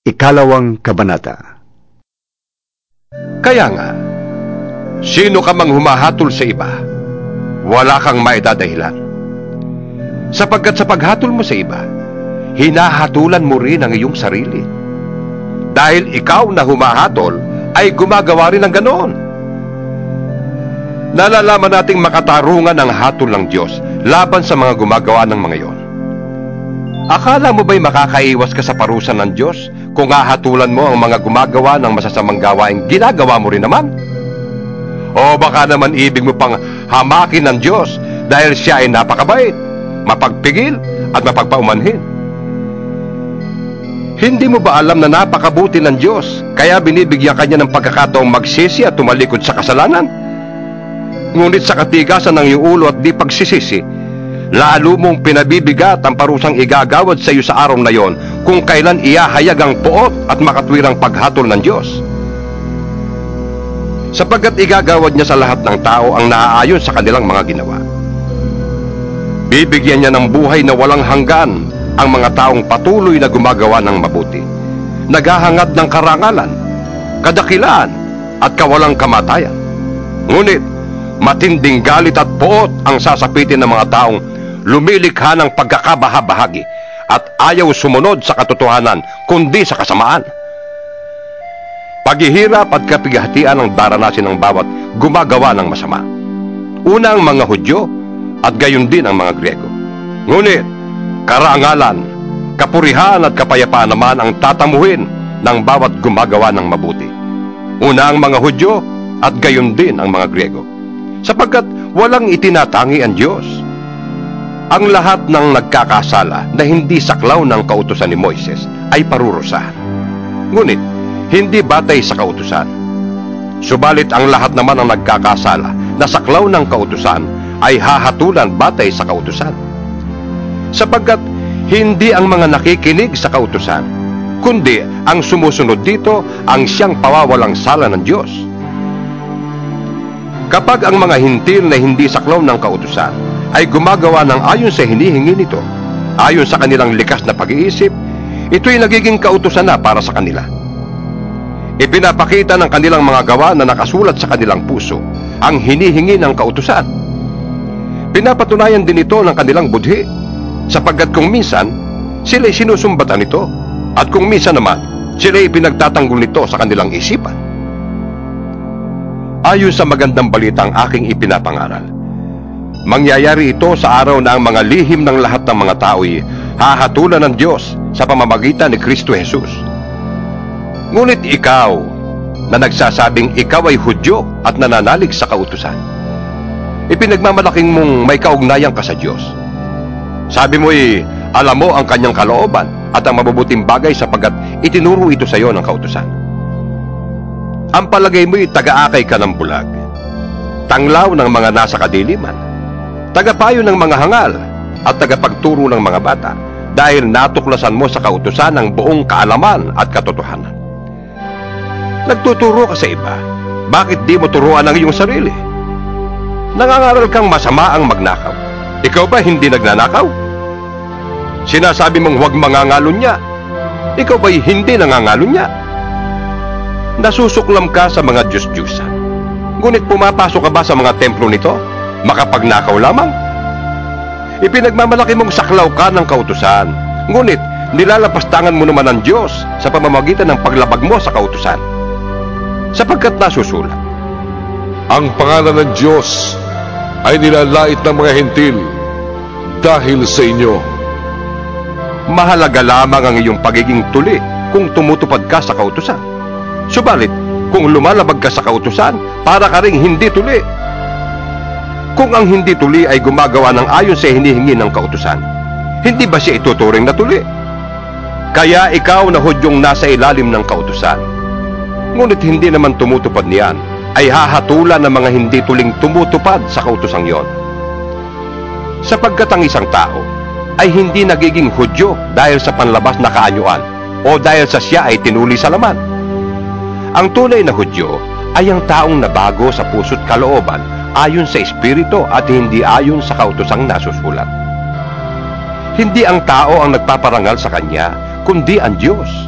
Ikalawang Kabanata. Kaya nga, sino ka mang humahatol sa iba, wala kang maidadahilan. Sapagkat sa paghatol mo sa iba, hinahatulan mo rin ang iyong sarili. Dahil ikaw na humahatol ay gumagawa rin ng ganoon. Nalalaman nating makatarungan ang hatol ng Diyos laban sa mga gumagawa ng mga iyon. Akala mo ba'y makakaiwas ka sa parusa ng Diyos kung hahatulan mo ang mga gumagawa ng masasamang gawaing ginagawa mo rin naman? O baka naman ibig mo pang hamakin ng Diyos dahil siya ay napakabait, mapagpigil at mapagpaumanhin? Hindi mo ba alam na napakabuti ng Diyos kaya binibigyan kanya ng pagkakataong magsisi at tumalikod sa kasalanan? Ngunit sa katigasan ng iyong ulo at di pagsisisi, lalo mong pinabibigat ang parusang igagawad sa iyo sa araw na yon kung kailan iyahayag ang puot at makatwirang paghatol ng Diyos. Sapagkat igagawad niya sa lahat ng tao ang naaayon sa kanilang mga ginawa. Bibigyan niya ng buhay na walang hanggan ang mga taong patuloy na gumagawa ng mabuti, naghahangad ng karangalan, kadakilaan at kawalang kamatayan. Ngunit matinding galit at puot ang sasapitin ng mga taong lumilikha ng pagkakabahabahagi at ayaw sumunod sa katotohanan kundi sa kasamaan. Paghihirap at kapighatian ang daranasin ng bawat gumagawa ng masama. Una ang mga Hudyo at gayon din ang mga Griego. Ngunit karangalan, kapurihan at kapayapaan naman ang tatamuhin ng bawat gumagawa ng mabuti. Una ang mga Hudyo at gayon din ang mga Griego, sapagkat walang itinatangi ang Diyos. Ang lahat ng nagkakasala na hindi saklaw ng kautusan ni Moises ay parurusahan, ngunit hindi batay sa kautusan. Subalit ang lahat naman ng nagkakasala na saklaw ng kautusan ay hahatulan batay sa kautusan. Sapagkat hindi ang mga nakikinig sa kautusan, kundi ang sumusunod dito ang siyang pawawalang sala ng Diyos. Kapag ang mga hintil na hindi saklaw ng kautusan ay gumagawa ng ayon sa hinihingi nito, ayon sa kanilang likas na pag-iisip, ito'y nagiging kautusan na para sa kanila. Ipinapakita ng kanilang mga gawa na nakasulat sa kanilang puso ang hinihingi ng kautusan. Pinapatunayan din ito ng kanilang budhi, sapagkat kung minsan sila'y sinusumbatan nito, at kung minsan naman sila'y pinagtatanggol nito sa kanilang isipan. Ayon sa magandang balitang aking ipinapangaral, mangyayari ito sa araw na ang mga lihim ng lahat ng mga tao'y hahatulan ng Diyos sa pamamagitan ni Kristo Jesus. Ngunit ikaw, na nagsasabing ikaw ay Hudyo at nananalig sa kautusan, ipinagmamalaking mong may kaugnayan ka sa Diyos. Sabi mo'y alam mo ang kanyang kalooban at ang mabubuting bagay sapagkat itinuro ito sa iyo ng kautusan. Ang palagay mo'y taga-akay ka ng bulag, tanglaw ng mga nasa kadiliman, tagapayo ng mga hangal at tagapagturo ng mga bata, dahil natuklasan mo sa kautusan ang buong kaalaman at katotohanan. Nagtuturo ka sa iba, bakit di mo turuan ang iyong sarili? Nangangaral kang masama ang magnakaw, ikaw ba hindi nagnanakaw? Sinasabi mong huwag mangangalunya, ikaw ba'y hindi nangangalunya? Nasusuklam ka sa mga Diyos-Diyusan, ngunit pumapasok ka ba sa mga templo nito makapagnakaw lamang? Ipinagmamalaki mong saklaw ka ng kautusan, ngunit nilalapastangan mo naman ang Diyos sa pamamagitan ng paglabag mo sa kautusan. Sapagkat nasusulat, ang pangalan ng Diyos ay nilalait ng mga hentil dahil sa inyo. Mahalaga lamang ang iyong pagiging tuli kung tumutupad ka sa kautusan. Subalit, kung lumalabag ka sa kautusan, para ka ring hindi tuli. Kung ang hindi tuli ay gumagawa ng ayon sa hinihingi ng kautusan, hindi ba siya ituturing na tuli? Kaya ikaw na Hudyong nasa ilalim ng kautusan, ngunit hindi naman tumutupad niyan, ay hahatulan ng mga hindi tuling tumutupad sa kautosang yon. Sapagkat ang isang tao ay hindi nagiging Hudyo dahil sa panlabas na kaanyuan o dahil sa siya ay tinuli sa laman. Ang tunay na Hudyo ay ang taong nabago sa puso't kalooban ayon sa Espiritu at hindi ayon sa kautosang nasusulat. Hindi ang tao ang nagpaparangal sa kanya, kundi ang Diyos.